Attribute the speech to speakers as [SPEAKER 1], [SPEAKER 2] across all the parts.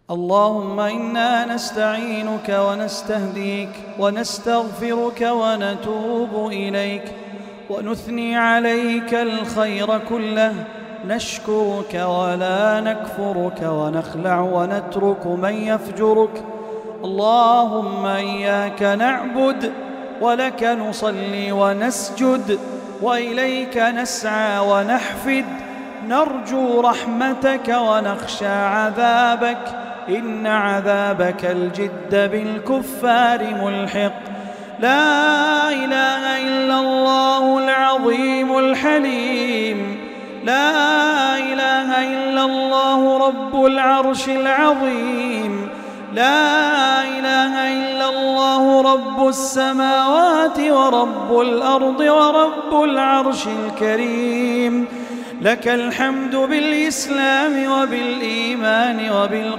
[SPEAKER 1] اللهم إنا نستعينك ونستهديك ونستغفرك ونتوب إليك ونثني عليك الخير كله، نشكرك ولا نكفرك ونخلع ونترك من يفجرك. اللهم إياك نعبد ولك نصلي ونسجد وإليك نسعى ونحفد، نرجو رحمتك ونخشى عذابك، إن عذابك الجد بالكفار ملحق. لا إله إلا الله العظيم الحليم، لا إله إلا الله رب العرش العظيم، لا إله إلا الله رب السماوات ورب الأرض ورب العرش الكريم. لك الحمد بالإسلام وبالإيمان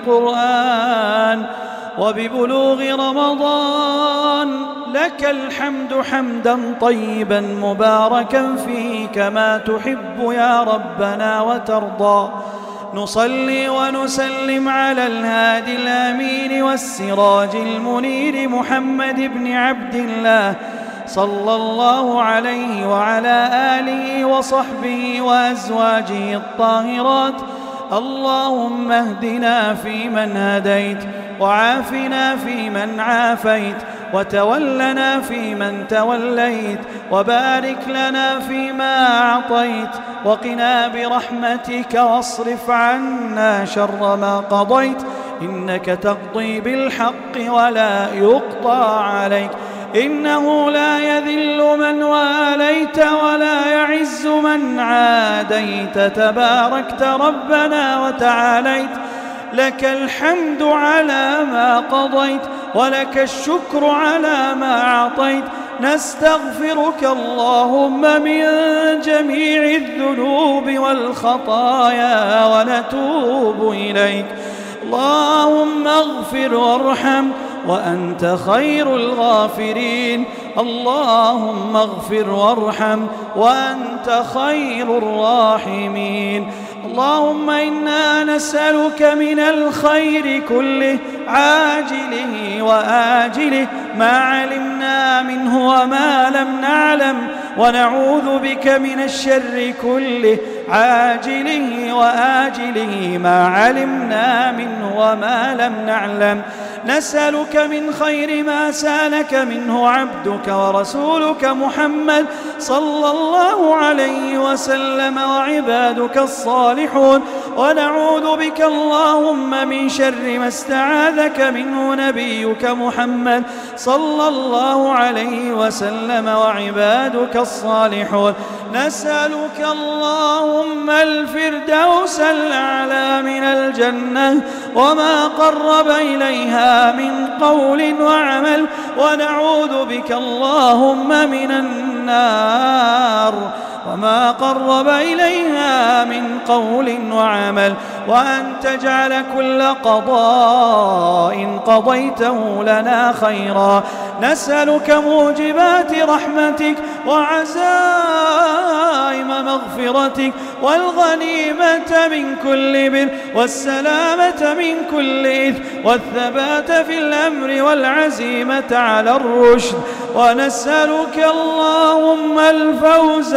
[SPEAKER 1] وبالقرآن وببلوغ رمضان، لك الحمد حمدا طيبا مباركا فيه كما تحب يا ربنا وترضى. نصلي ونسلم على الهادي الأمين والسراج المنير محمد بن عبد الله صلى الله عليه وعلى آله وصحبه وأزواجه الطاهرات. اللهم اهدنا فيمن هديت، وعافنا فيمن عافيت، وتولنا فيمن توليت، وبارك لنا فيما أعطيت، وقنا برحمتك واصرف عنا شر ما قضيت، إنك تقضي بالحق ولا يقضى عليك، إنه لا يذل من واليت ولا يعز من عاديت، تباركت ربنا وتعاليت. لك الحمد على ما قضيت ولك الشكر على ما أعطيت. نستغفرك اللهم من جميع الذنوب والخطايا ونتوب إليك. اللهم اغفر وارحم وأنت خير الغافرين، اللهم اغفر وارحم وأنت خير الراحمين. اللهم إنا نسألك من الخير كله عاجله وآجله ما علمنا منه وما لم نعلم، ونعوذ بك من الشر كله عاجله وآجله ما علمنا منه وما لم نعلم. نسألك من خير ما سألك منه عبدك ورسولك محمد صلى الله عليه وسلم وعبادك الصالحون، ونعوذ بك اللهم من شر ما استعاذك منه نبيك محمد صلى الله عليه وسلم وعبادك الصالحون. نسألك اللهم الفردوس الأعلى من الجنة وما قرب إليها من قول وعمل، ونعوذ بك اللهم من النار وما قرب إليها من قول وعمل، وأن تجعل كل قضاء قضيته لنا خيرا. نسألك موجبات رحمتك وعزائم مغفرتك والغنيمة من كل بر والسلامة من كل إثم والثبات في الأمر والعزيمة على الرشد. ونسألك اللهم الفوز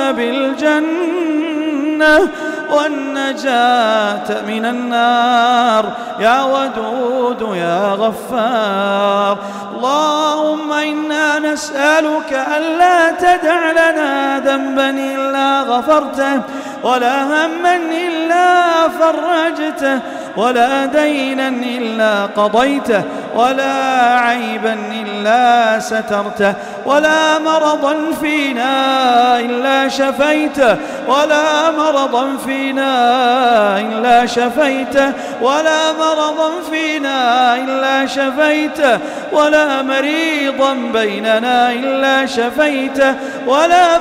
[SPEAKER 1] بالجنة والنجاة من النار يا ودود يا غفار. اللهم إنا نسألك ألا تدع لنا ذنبا إلا غفرته، ولا هما إلا فرجته، ولا دينا إلا قضيته، ولا عيبا إلا سترته، ولا مرضا فينا إلا شفيته، ولا مرضا فينا إلا شفيته، ولا مرضا فينا إلا شفيته، ولا مريضا بيننا إلا شفيته، ولا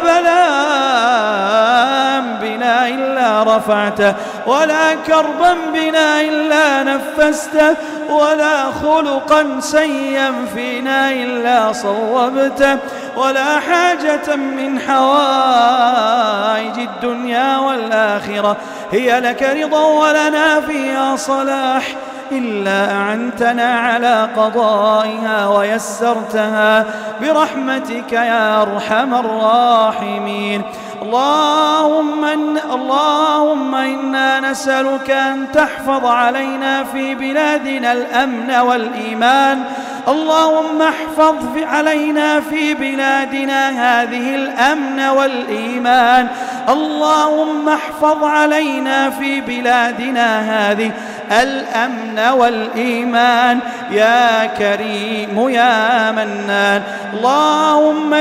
[SPEAKER 1] بلاء بنا إلا رفعته، ولا كربا بنا إلا نفسته، ولا خلقا سيئا فينا إلا صوبته، ولا حاجة من حوائج الدنيا والآخرة هي لك رضا ولنا فيها صلاح إلا أعنتنا على قضائها ويسرتها برحمتك يا أرحم الراحمين. اللهم إنا نسألك أن تحفظ علينا في بلادنا الأمن والإيمان. اللهم احفظ علينا في بلادنا هذه الأمن والإيمان. اللهم احفظ علينا في بلادنا هذه الأمن والإيمان يا كريم يا منان. اللهم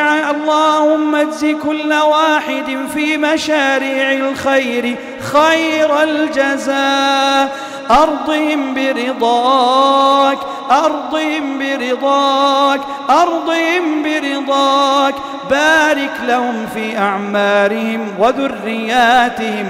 [SPEAKER 1] اجز كل واحد في مشاريع الخير خير الجزاء. أرضهم برضاك، أرضهم برضاك، أرضهم برضاك. بارك لهم في أعمارهم وذرياتهم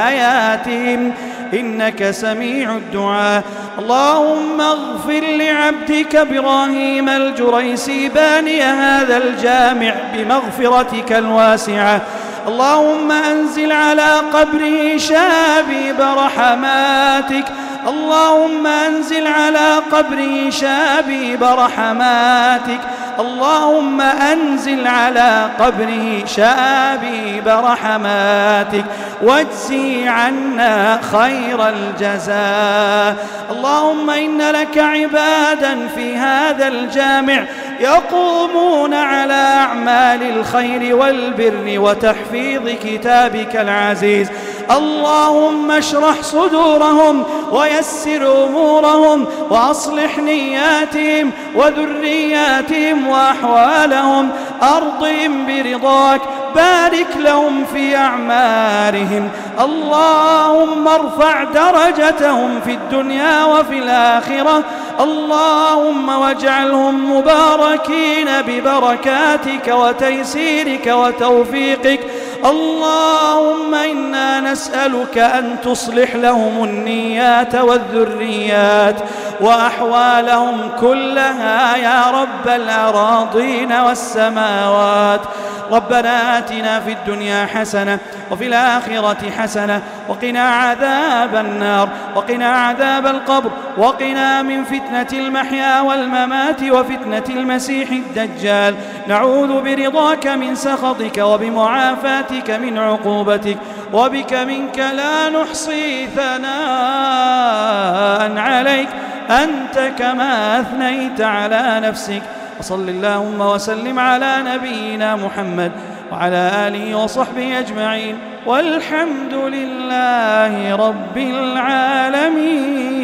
[SPEAKER 1] وحياتهم إنك سميع الدعاء. اللهم اغفر لعبدك إبراهيم الجريسي باني هذا الجامع بمغفرتك الواسعة. اللهم أنزل على قبره شابيب رحماتك. اللهم أنزل على قبره شابيب رحماتك. اللهم أنزل على قبره شابيب رحماتك واجزي عنا خير الجزاء. اللهم إن لك عبادا في هذا الجامع يقومون على أعمال الخير والبر وتحفيظ كتابك العزيز. اللهم اشرح صدورهم ويسر أمورهم وأصلح نياتهم وذرياتهم وأحوالهم. أرضهم برضاك، بارك لهم في أعمارهم. اللهم ارفع درجتهم في الدنيا وفي الآخرة. اللهم واجعلهم مباركين ببركاتك وتيسيرك وتوفيقك. اللهم إنا نسألك أن تصلح لهم النيات والذريات وأحوالهم كلها يا رب الأراضين والسماوات. ربنا آتنا في الدنيا حسنة وفي الآخرة حسنة وقنا عذاب النار وقنا عذاب القبر وقنا من فتنة المحيا والممات وفتنة المسيح الدجال. نعوذ برضاك من سخطك وبمعافاتك من عقوبتك وبك منك لا نحصي ثناء عليك أنت كما أثنيت على نفسك. وصل اللهم وسلم على نبينا محمد وعلى آله وصحبه أجمعين والحمد لله رب العالمين.